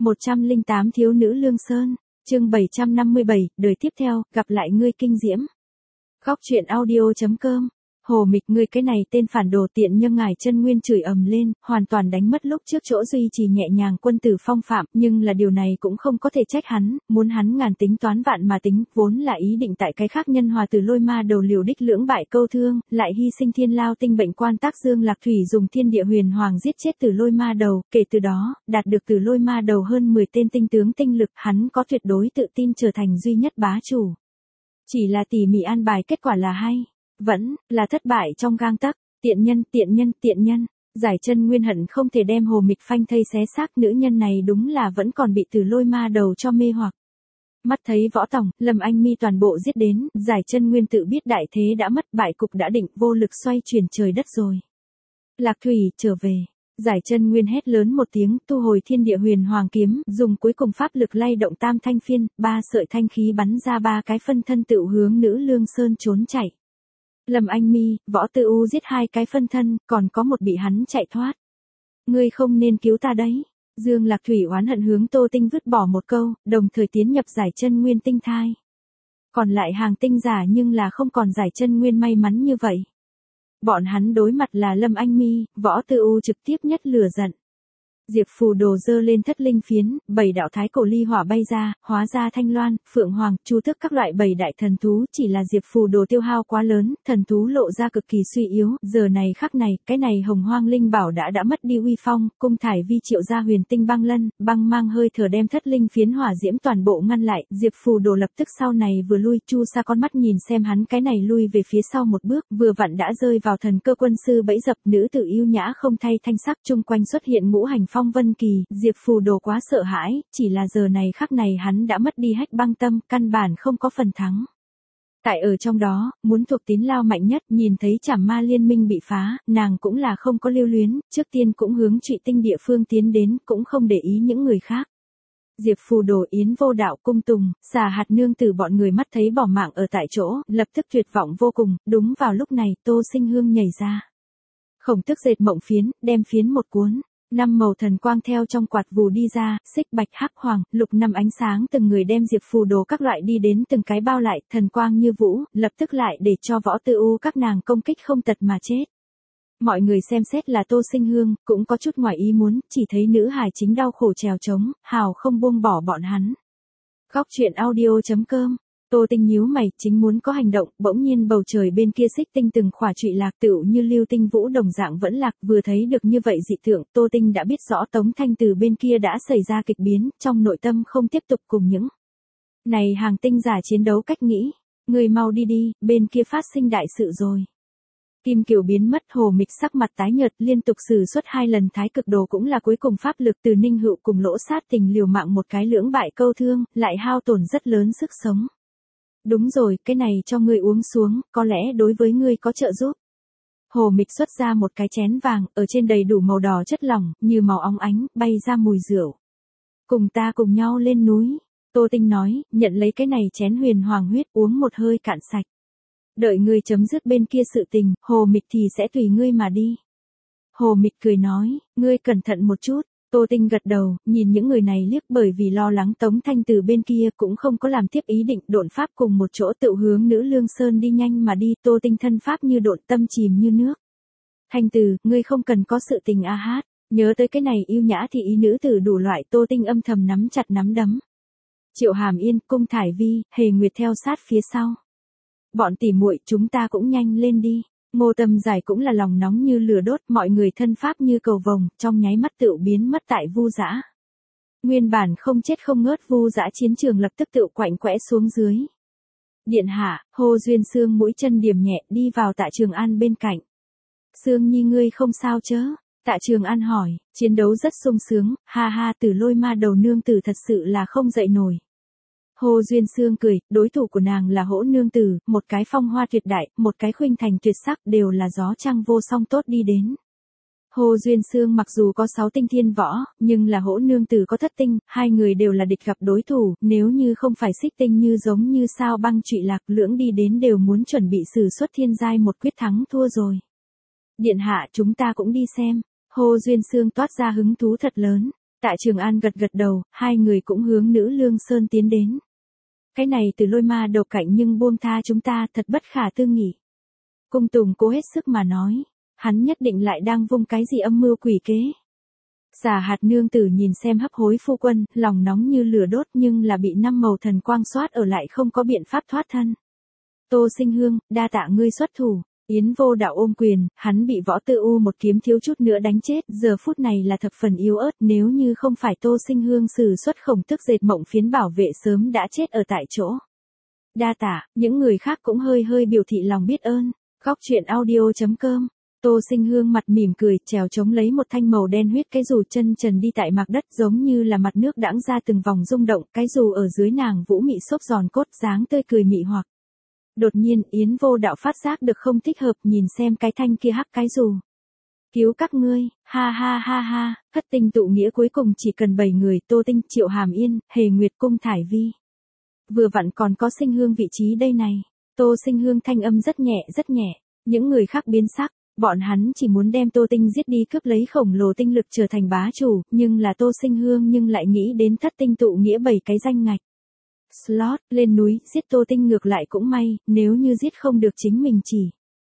108 Thiếu nữ Lương Sơn, chương 757, đời tiếp theo, gặp lại ngươi kinh diễm. Góc truyện audio.com. Hồ Mịch, ngươi cái này tên phản đồ tiện nhân, ngài chân nguyên chửi ầm lên, hoàn toàn đánh mất lúc trước chỗ duy trì nhẹ nhàng quân tử phong phạm, nhưng là điều này cũng không có thể trách hắn, muốn hắn ngàn tính toán vạn mà tính, vốn là ý định tại cái khác nhân hòa từ lôi ma đầu liều đích lưỡng bại câu thương, lại hy sinh thiên lao tinh bệnh quan tác Dương Lạc Thủy dùng thiên địa huyền hoàng giết chết từ lôi ma đầu, kể từ đó, đạt được từ lôi ma đầu hơn 10 tên tinh tướng tinh lực, hắn có tuyệt đối tự tin trở thành duy nhất bá chủ. Chỉ là tỉ mỉ an bài kết quả là hay. Vẫn là thất bại trong gang tấc, tiện nhân, giải chân nguyên hận không thể đem Hồ Mịch phanh thây xé xác, nữ nhân này đúng là vẫn còn bị từ lôi ma đầu cho mê hoặc. Mắt thấy Võ Tòng, Lâm Anh Mi toàn bộ giết đến, giải chân nguyên tự biết đại thế đã mất, bại cục đã định, vô lực xoay chuyển trời đất rồi. Lạc Thủy, trở về. Giải chân nguyên hét lớn một tiếng, thu hồi thiên địa huyền hoàng kiếm, dùng cuối cùng pháp lực lay động tam thanh phiên, 3 sợi thanh khí bắn ra 3 cái phân thân tự hướng nữ Lương Sơn trốn chạy. Lâm Anh Mi, Võ Tư U giết 2 cái phân thân, còn có một bị hắn chạy thoát. Ngươi không nên cứu ta đấy. Dương Lạc Thủy oán hận hướng Tô Tinh vứt bỏ một câu, đồng thời tiến nhập giải chân nguyên tinh thai. Còn lại hàng tinh giả nhưng là không còn giải chân nguyên may mắn như vậy. Bọn hắn đối mặt là Lâm Anh Mi, Võ Tư U trực tiếp nhất lửa giận. Diệp Phù Đồ giơ lên thất linh phiến, 7 đạo thái cổ ly hỏa bay ra, hóa ra Thanh Loan, Phượng Hoàng, Chu Tước các loại 7 đại thần thú, chỉ là Diệp Phù Đồ tiêu hao quá lớn, thần thú lộ ra cực kỳ suy yếu, giờ này khắc này, cái này Hồng Hoang Linh Bảo đã mất đi uy phong, cung thải vi triệu ra huyền tinh băng lân, băng mang hơi thở đem thất linh phiến hỏa diễm toàn bộ ngăn lại, Diệp Phù Đồ lập tức sau này vừa lui, Chu Sa con mắt nhìn xem hắn cái này lui về phía sau một bước, vừa vặn đã rơi vào thần cơ quân sư bẫy dập, nữ tử yêu nhã không thay thanh sắc, chung quanh xuất hiện ngũ hành phong vân kỳ, Diệp Phù Đồ quá sợ hãi, chỉ là giờ này khắc này hắn đã mất đi hách băng tâm, căn bản không có phần thắng. Tại ở trong đó, muốn thuộc tín lao mạnh nhất, nhìn thấy Trảm Ma liên minh bị phá, nàng cũng là không có lưu luyến, trước tiên cũng hướng Trụy Tinh địa phương tiến đến, cũng không để ý những người khác. Diệp Phù Đồ, Yến Vô Đạo, Cung Tùng, Xà Hạt Nương Tử bọn người mắt thấy bỏ mạng ở tại chỗ, lập tức tuyệt vọng vô cùng, đúng vào lúc này, Tô Sinh Hương nhảy ra. Khổng Tước dệt mộng phiến, đem phiến một cuốn. 5 màu thần quang theo trong quạt vù đi ra, xích bạch hắc hoàng, lục 5 ánh sáng từng người đem Diệp Phù Đồ các loại đi đến từng cái bao lại, thần quang như vũ, lập tức lại để cho Võ Tư U các nàng công kích không tật mà chết. Mọi người xem xét là Tô Sinh Hương, cũng có chút ngoài ý muốn, chỉ thấy nữ hài chính đau khổ trèo trống, hào không buông bỏ bọn hắn. Góc truyện audio.com. Tô Tinh nhíu mày, chính muốn có hành động, bỗng nhiên bầu trời bên kia xích tinh từng khỏa trụy lạc tựu như lưu tinh vũ đồng dạng vẫn lạc, vừa thấy được như vậy dị tượng, Tô Tinh đã biết rõ Tống Thanh từ bên kia đã xảy ra kịch biến, trong nội tâm không tiếp tục cùng những này hàng tinh giả chiến đấu cách nghĩ, người mau đi đi, bên kia phát sinh đại sự rồi. Kim Kiều biến mất, Hồ Mịch sắc mặt tái nhợt, liên tục sử xuất 2 lần thái cực đồ cũng là cuối cùng pháp lực từ Ninh Hựu cùng Lỗ Sát Tình liều mạng một cái lưỡng bại câu thương, lại hao tổn rất lớn sức sống. Đúng rồi, cái này cho ngươi uống xuống, có lẽ đối với ngươi có trợ giúp. Hồ Mịch xuất ra một cái chén vàng, ở trên đầy đủ màu đỏ chất lỏng, như màu óng ánh, bay ra mùi rượu. Cùng ta cùng nhau lên núi. Tô Tinh nói, nhận lấy cái này chén huyền hoàng huyết, uống một hơi cạn sạch. Đợi ngươi chấm dứt bên kia sự tình, Hồ Mịch thì sẽ tùy ngươi mà đi. Hồ Mịch cười nói, ngươi cẩn thận một chút. Tô Tinh gật đầu, nhìn những người này liếc, bởi vì lo lắng Tống Thanh từ bên kia cũng không có làm tiếp ý định, độn pháp cùng một chỗ tự hướng nữ Lương Sơn đi nhanh mà đi, Tô Tinh thân pháp như độn, tâm chìm như nước. Thanh từ, ngươi không cần có sự tình a hát, nhớ tới cái này yêu nhã thì ý nữ tử đủ loại, Tô Tinh âm thầm nắm chặt nắm đấm. Triệu Hàm Yên, Cung Thải Vi, Hề Nguyệt theo sát phía sau. Bọn tỉ muội, chúng ta cũng nhanh lên đi. Ngô Tâm Giải cũng là lòng nóng như lửa đốt, mọi người thân pháp như cầu vồng, trong nháy mắt tựu biến mất tại Vu Dã. Nguyên bản không chết không ngớt Vu Dã chiến trường lập tức tựu quạnh quẽ xuống dưới. Điện hạ, Hồ Duyên Sương mũi chân điểm nhẹ đi vào Tạ Trường An bên cạnh. Sương Nhi ngươi không sao chớ? Tạ Trường An hỏi, chiến đấu rất sung sướng, ha ha, từ lôi ma đầu nương tử thật sự là không dậy nổi. Hồ Duyên Sương cười, đối thủ của nàng là Hỗ nương tử, một cái phong hoa tuyệt đại, một cái khuynh thành tuyệt sắc, đều là gió trăng vô song tốt đi đến. Hồ Duyên Sương mặc dù có 6 tinh thiên võ, nhưng là Hỗ nương tử có thất tinh, 2 người đều là địch gặp đối thủ, nếu như không phải xích tinh như giống như sao băng trụy lạc, lưỡng đi đến đều muốn chuẩn bị sử xuất thiên giai một quyết thắng thua rồi. Điện hạ, chúng ta cũng đi xem. Hồ Duyên Sương toát ra hứng thú thật lớn. Tạ Trường An gật gật đầu, hai người cũng hướng Nữ Lương Sơn tiến đến. Cái này Từ Lôi ma đầu cạnh nhưng buông tha chúng ta thật bất khả tư nghị. Cung Tùng cố hết sức mà nói, hắn nhất định lại đang vung cái gì âm mưu quỷ kế. Giả Hạt nương tử nhìn xem hấp hối phu quân, lòng nóng như lửa đốt nhưng là bị 5 màu thần quang xoát ở lại không có biện pháp thoát thân. Tô Sinh Hương, đa tạ ngươi xuất thủ. Yến Vô Đạo ôm quyền, hắn bị Võ Tư U một kiếm thiếu chút nữa đánh chết, giờ phút này là thập phần yếu ớt, nếu như không phải Tô Sinh Hương sử xuất khổng tức dệt mộng phiến bảo vệ sớm đã chết ở tại chỗ. Đa tạ, những người khác cũng hơi biểu thị lòng biết ơn. Góc truyện audio.com. Tô Sinh Hương mặt mỉm cười, trèo chống lấy một thanh màu đen huyết cái dù chân trần đi tại mặt đất giống như là mặt nước đãng ra từng vòng rung động, cái dù ở dưới nàng vũ mị xốp giòn cốt dáng tươi cười mị hoặc. Đột nhiên Yến Vô Đạo phát giác được không thích hợp, nhìn xem cái thanh kia hắc cái dù. Cứu các ngươi, ha ha ha ha, thất tinh tụ nghĩa cuối cùng chỉ cần 7 người, Tô Tinh, Triệu Hàm Yên, Hề Nguyệt Cung Thải Vi. Vừa vặn còn có Sinh Hương vị trí đây này. Tô Sinh Hương thanh âm rất nhẹ, những người khác biến sắc, bọn hắn chỉ muốn đem Tô Tinh giết đi cướp lấy khổng lồ tinh lực trở thành bá chủ, nhưng là Tô Sinh Hương nhưng lại nghĩ đến thất tinh tụ nghĩa 7 cái danh ngạch. Slot, lên núi, giết Tô Tinh ngược lại cũng may, nếu như giết không được chính mình chỉ.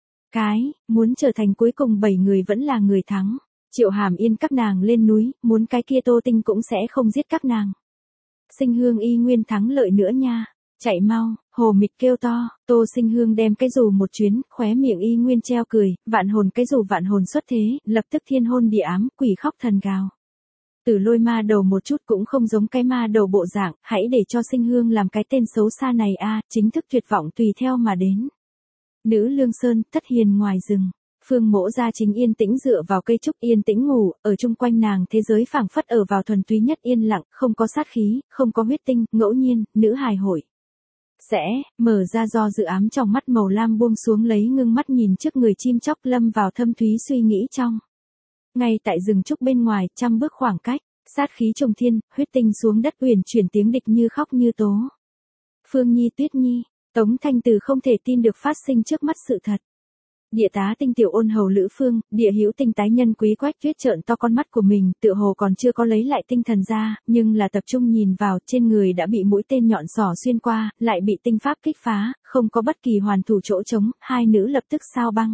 Muốn trở thành cuối cùng 7 người vẫn là người thắng. Triệu Hàm Yên các nàng lên núi, muốn cái kia Tô Tinh cũng sẽ không giết các nàng. Sinh Hương y nguyên thắng lợi nữa nha. Chạy mau, Hồ Mịch kêu to, Tô Sinh Hương đem cái dù một chuyến, khóe miệng y nguyên treo cười, vạn hồn cái dù vạn hồn xuất thế, lập tức thiên hôn địa ám, quỷ khóc thần gào. Từ Lôi ma đầu một chút cũng không giống cái ma đầu bộ dạng, hãy để cho Sinh Hương làm cái tên xấu xa này a, chính thức tuyệt vọng tùy theo mà đến. Nữ Lương Sơn, Thất Hiền ngoài rừng. Phương Mỗ Gia chính yên tĩnh dựa vào cây trúc yên tĩnh ngủ, ở chung quanh nàng thế giới phảng phất ở vào thuần túy nhất yên lặng, không có sát khí, không có huyết tinh, ngẫu nhiên, nữ hài hội. Sẽ, mở ra do dự ám trong mắt màu lam buông xuống lấy ngưng mắt nhìn trước người chim chóc lâm vào thâm thúy suy nghĩ trong. Ngay tại rừng trúc bên ngoài, 100 bước khoảng cách, sát khí trùng thiên, huyết tinh xuống đất uyển chuyển tiếng địch như khóc như tố. Phương Nhi Tuyết Nhi, Tống Thanh Từ không thể tin được phát sinh trước mắt sự thật. Địa tá Tinh tiểu ôn hầu Lữ Phương, địa hữu Tinh tái nhân Quý Quách Tuyết trợn to con mắt của mình, tựa hồ còn chưa có lấy lại tinh thần ra, nhưng là tập trung nhìn vào, trên người đã bị mũi tên nhọn xỏ xuyên qua, lại bị tinh pháp kích phá, không có bất kỳ hoàn thủ chỗ trống, hai nữ lập tức sao băng.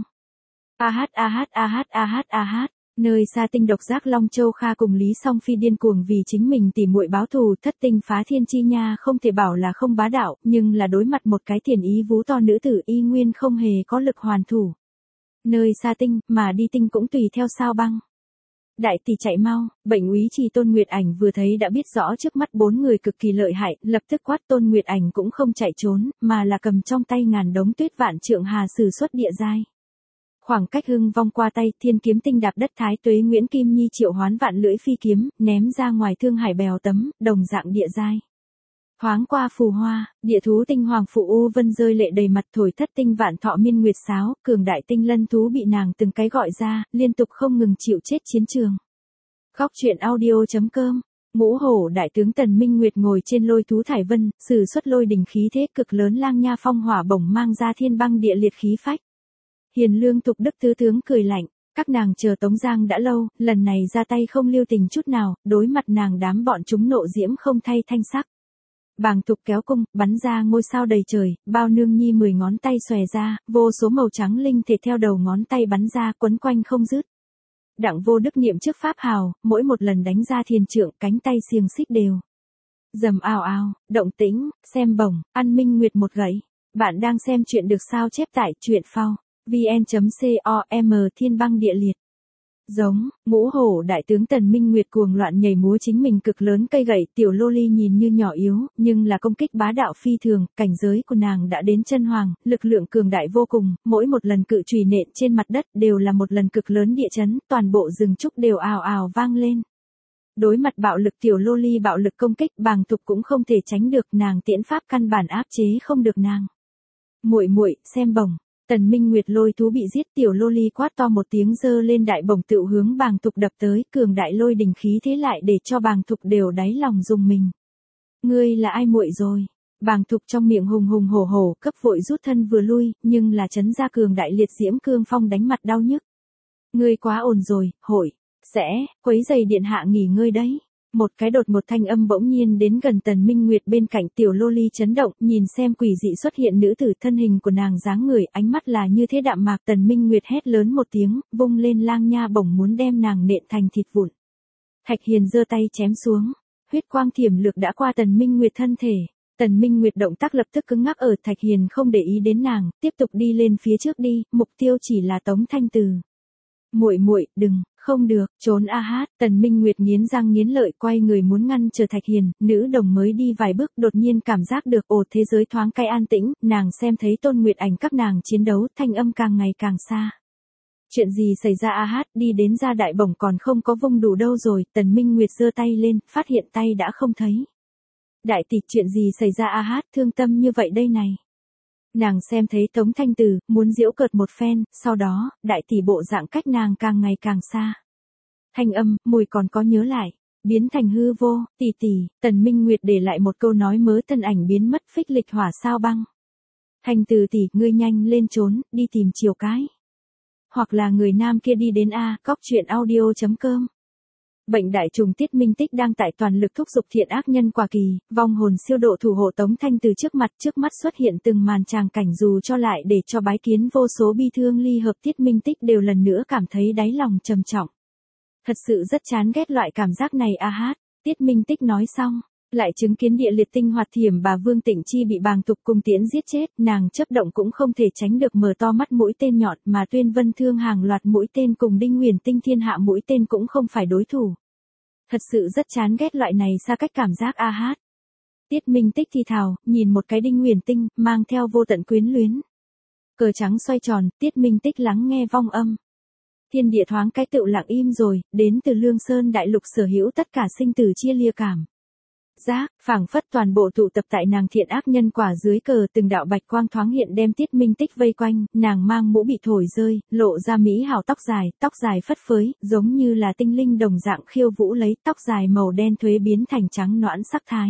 Nơi xa Tinh độc giác Long Châu Kha cùng Lý Song Phi điên cuồng vì chính mình tỉ muội báo thù, thất tinh phá thiên chi nha không thể bảo là không bá đạo, nhưng là đối mặt một cái tiền ý vú to nữ tử y nguyên không hề có lực hoàn thủ. Nơi xa Tinh, mà đi Tinh cũng tùy theo sao băng. Đại tỷ chạy mau, Bệnh úy Trì Tôn Nguyệt Ảnh vừa thấy đã biết rõ trước mắt 4 người cực kỳ lợi hại, lập tức quát Tôn Nguyệt Ảnh cũng không chạy trốn, mà là cầm trong tay ngàn đống tuyết vạn trượng hà sử xuất địa giai. Khoảng cách hưng vong qua tay, Thiên kiếm tinh đạp đất Thái Tuế Nguyễn Kim Nhi triệu hoán vạn lưỡi phi kiếm, ném ra ngoài Thương Hải bèo tấm, đồng dạng địa giai. Thoáng qua phù hoa, địa thú tinh hoàng phụ U Vân rơi lệ đầy mặt thổi thất tinh vạn thọ miên nguyệt sáo, cường đại tinh lân thú bị nàng từng cái gọi ra, liên tục không ngừng chịu chết chiến trường. Góc truyện audio.com. Ngũ hổ đại tướng Tần Minh Nguyệt ngồi trên lôi thú thải vân, sử xuất lôi đỉnh khí thế cực lớn lang nha phong hỏa bổng mang ra thiên băng địa liệt khí phách. Hiền Lương Thục Đức tứ tướng cười lạnh, các nàng chờ Tống Giang đã lâu, lần này ra tay không lưu tình chút nào, đối mặt nàng đám bọn chúng nộ diễm không thay thanh sắc. Bàng Thục kéo cung, bắn ra ngôi sao đầy trời, bao nương nhi 10 ngón tay xòe ra, vô số màu trắng linh thể theo đầu ngón tay bắn ra quấn quanh không dứt. Đặng Vô Đức niệm trước pháp hào, mỗi một lần đánh ra thiền trượng cánh tay xiềng xích đều. Dầm ào ào, động tĩnh, xem bổng, ăn minh nguyệt một gậy. Bạn đang xem chuyện được sao chép tại truyện phao. vn.com thiên băng địa liệt. Giống, ngũ hổ đại tướng Tần Minh Nguyệt cuồng loạn nhảy múa chính mình cực lớn cây gậy, tiểu lô ly nhìn như nhỏ yếu, nhưng là công kích bá đạo phi thường, cảnh giới của nàng đã đến chân hoàng, lực lượng cường đại vô cùng, mỗi một lần cự chùy nện trên mặt đất đều là một lần cực lớn địa chấn, toàn bộ rừng trúc đều ào ào vang lên. Đối mặt bạo lực tiểu lô ly bạo lực công kích, Bàng Thục cũng không thể tránh được, nàng tiễn pháp căn bản áp chế không được nàng. Muội muội, xem bổng. Tần Minh Nguyệt lôi thú bị giết, tiểu lô ly quát to một tiếng giơ lên đại bổng tựu hướng Bàng Thục đập tới, cường đại lôi đỉnh khí thế lại để cho Bàng Thục đều đáy lòng dùng mình. Ngươi là ai muội rồi? Bàng Thục trong miệng hùng hùng hổ hổ, cấp vội rút thân vừa lui, nhưng là chấn ra cường đại liệt diễm cương phong đánh mặt đau nhức. Ngươi quá ổn rồi, hội, sẽ, quấy giày điện hạ nghỉ ngơi đấy. Một cái đột ngột thanh âm bỗng nhiên đến gần Tần Minh Nguyệt bên cạnh, tiểu lô ly chấn động, nhìn xem quỷ dị xuất hiện nữ tử, thân hình của nàng dáng người, ánh mắt là như thế đạm mạc. Tần Minh Nguyệt hét lớn một tiếng, vung lên lang nha bổng muốn đem nàng nện thành thịt vụn. Thạch Hiền giơ tay chém xuống, huyết quang thiểm lược đã qua Tần Minh Nguyệt thân thể. Tần Minh Nguyệt động tác lập tức cứng ngắc ở. Thạch Hiền không để ý đến nàng, tiếp tục đi lên phía trước đi, mục tiêu chỉ là Tống Thanh Từ. Muội muội, đừng, không được, trốn a hát. Tần Minh Nguyệt nghiến răng nghiến lợi quay người muốn ngăn trở Thạch Hiền, nữ đồng mới đi vài bước đột nhiên cảm giác được thế giới thoáng cái an tĩnh, nàng xem thấy Tôn Nguyệt Ảnh các nàng chiến đấu, thanh âm càng ngày càng xa. Chuyện gì xảy ra a hát, đi đến ra đại bổng còn không có vung đủ đâu rồi. Tần Minh Nguyệt giơ tay lên, phát hiện tay đã không thấy. Đại tỷ, chuyện gì xảy ra a hát, thương tâm như vậy đây này. Nàng xem thấy Tống Thanh Từ, muốn giễu cợt một phen, sau đó, đại tỷ bộ dạng cách nàng càng ngày càng xa. Thanh âm, mùi còn có nhớ lại, biến thành hư vô, tỷ tỷ. Tần Minh Nguyệt để lại một câu nói mớ, thân ảnh biến mất, phích lịch hỏa sao băng. Thanh Từ tỷ, ngươi nhanh lên trốn, đi tìm Chiều Cái. Hoặc là người nam kia đi đến coctruyện.audio.com. Bệnh đại trùng Tiết Minh Tích đang tại toàn lực thúc giục thiện ác nhân quả kỳ, vong hồn siêu độ thủ hộ Tống Thanh Từ trước mắt xuất hiện từng màn tràng cảnh dù cho lại để cho bái kiến vô số bi thương ly hợp. Tiết Minh Tích đều lần nữa cảm thấy đáy lòng trầm trọng. Thật sự rất chán ghét loại cảm giác này a hát. Tiết Minh Tích nói xong, lại chứng kiến địa liệt tinh hoạt thiểm bà Vương Tịnh Chi bị Bàng Tục cung tiễn giết chết, nàng chớp động cũng không thể tránh được mở to mắt. Mũi tên nhọn mà Tuyên Vân Thương hàng loạt mũi tên cùng Đinh Huyền Tinh thiên hạ mũi tên cũng không phải đối thủ. Thật sự rất chán ghét loại này xa cách cảm giác a hát. Tiết Minh Tích thì thào, nhìn một cái Đinh Huyền Tinh, mang theo vô tận quyến luyến. Cờ trắng xoay tròn, Tiết Minh Tích lắng nghe vong âm. Thiên địa thoáng cái tựu lặng im rồi, đến từ Lương Sơn đại lục sở hữu tất cả sinh tử chia lia cảm giác, phảng phất toàn bộ tụ tập tại nàng thiện ác nhân quả dưới cờ. Từng đạo bạch quang thoáng hiện đem Tiết Minh Tích vây quanh, nàng mang mũ bị thổi rơi, lộ ra mỹ hảo tóc dài phất phới, giống như là tinh linh đồng dạng khiêu vũ lấy, tóc dài màu đen thuế biến thành trắng nõn sắc thái.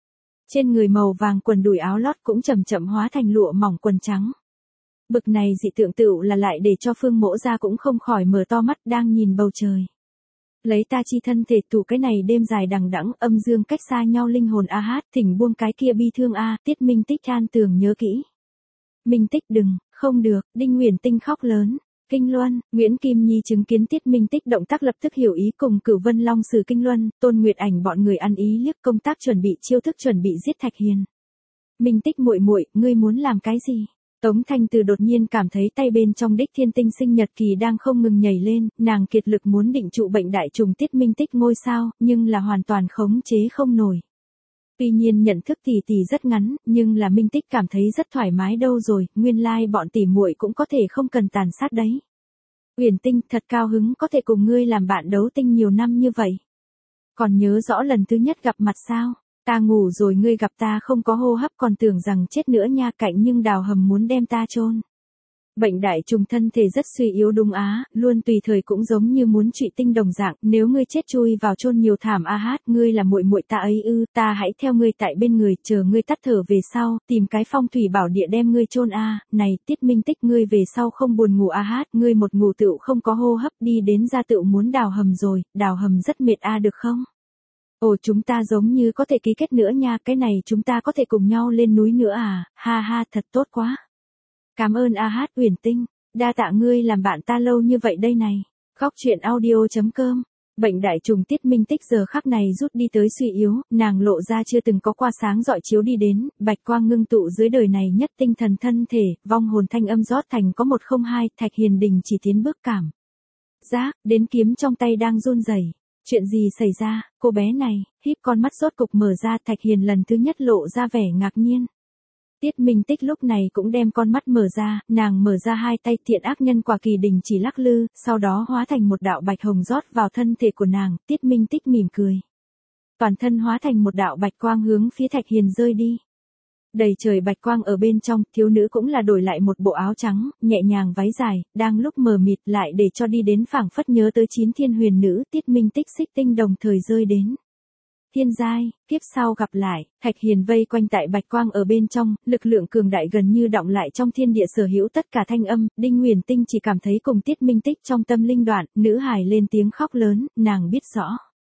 Trên người màu vàng quần đùi áo lót cũng chậm chậm hóa thành lụa mỏng quần trắng. Bực này dị tượng tựu là lại để cho Phương Mỗ Gia cũng không khỏi mở to mắt đang nhìn bầu trời. Lấy ta chi thân thể tụ cái này đêm dài đằng đẵng, âm dương cách xa nhau linh hồn a hát, thỉnh buông cái kia bi thương a. Tiết Minh Tích than tường nhớ kỹ. Minh Tích đừng, không được. Đinh Huyền Tinh khóc lớn. Kinh Luân, Nguyễn Kim Nhi chứng kiến Tiết Minh Tích động tác lập tức hiểu ý, cùng Cửu Vân Long Sử Kinh Luân, Tôn Nguyệt Ảnh bọn người ăn ý liếc, công tác chuẩn bị, chiêu thức chuẩn bị giết Thạch Hiền. Minh Tích muội muội, ngươi muốn làm cái gì? Tống Thanh Từ đột nhiên cảm thấy tay bên trong Đích Thiên Tinh sinh nhật kỳ đang không ngừng nhảy lên, nàng kiệt lực muốn định trụ bệnh đại trùng Tiết Minh Tích ngôi sao, nhưng là hoàn toàn khống chế không nổi. Tuy nhiên nhận thức tỷ tỷ rất ngắn, nhưng là Minh Tích cảm thấy rất thoải mái đâu rồi, nguyên lai bọn tỷ muội cũng có thể không cần tàn sát đấy. Huyền Tinh, thật cao hứng có thể cùng ngươi làm bạn đấu tinh nhiều năm như vậy. Còn nhớ rõ lần thứ nhất gặp mặt sao? Ta ngủ rồi ngươi gặp ta không có hô hấp còn tưởng rằng chết nữa nha, cạnh nhưng đào hầm muốn đem ta chôn. Bệnh đại trùng thân thể rất suy yếu đúng á, luôn tùy thời cũng giống như muốn trụy tinh đồng dạng, nếu ngươi chết chui vào chôn nhiều thảm a hát, ngươi là muội muội ta ấy ư, ta hãy theo ngươi tại bên người, chờ ngươi tắt thở về sau, tìm cái phong thủy bảo địa đem ngươi chôn a. Này, Tiết Minh Tích, ngươi về sau không buồn ngủ a hát, ngươi một ngủ tựu không có hô hấp, đi đến ra tựu muốn đào hầm rồi, đào hầm rất mệt a được không? Ồ, chúng ta giống như có thể ký kết nữa nha, cái này chúng ta có thể cùng nhau lên núi nữa à, ha ha, thật tốt quá. Cảm ơn a hát Huyền Tinh, đa tạ ngươi làm bạn ta lâu như vậy đây này. Goctruyện.audio.com. Bệnh đại trùng Tiết Minh Tích giờ khắc này rút đi tới suy yếu, nàng lộ ra chưa từng có qua sáng rọi chiếu đi đến, bạch quang ngưng tụ dưới đời này nhất tinh thần thân thể, vong hồn thanh âm rót thành có 102, Thạch Hiền Đình chỉ tiến bước cảm giác, đến kiếm trong tay đang run rẩy. Chuyện gì xảy ra, cô bé này, híp con mắt rốt cục mở ra. Thạch Hiền lần thứ nhất lộ ra vẻ ngạc nhiên. Tiết Minh Tích lúc này cũng đem con mắt mở ra, nàng mở ra hai tay, thiện ác nhân quả kỳ đình chỉ lắc lư, sau đó hóa thành một đạo bạch hồng rót vào thân thể của nàng. Tiết Minh Tích mỉm cười. Toàn thân hóa thành một đạo bạch quang hướng phía Thạch Hiền rơi đi. Đầy trời bạch quang ở bên trong, thiếu nữ cũng là đổi lại một bộ áo trắng, nhẹ nhàng váy dài, đang lúc mờ mịt lại để cho đi đến phảng phất nhớ tới 9 thiên huyền nữ. Tiết Minh Tích xích tinh đồng thời rơi đến. Thiên giai, kiếp sau gặp lại. Thạch Hiền vây quanh tại bạch quang ở bên trong, lực lượng cường đại gần như đọng lại trong thiên địa sở hữu tất cả thanh âm. Đinh Huyền Tinh chỉ cảm thấy cùng Tiết Minh Tích trong tâm linh đoạn, nữ hài lên tiếng khóc lớn, nàng biết rõ.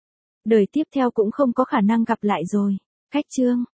Đời tiếp theo cũng không có khả năng gặp lại rồi. Khách trương.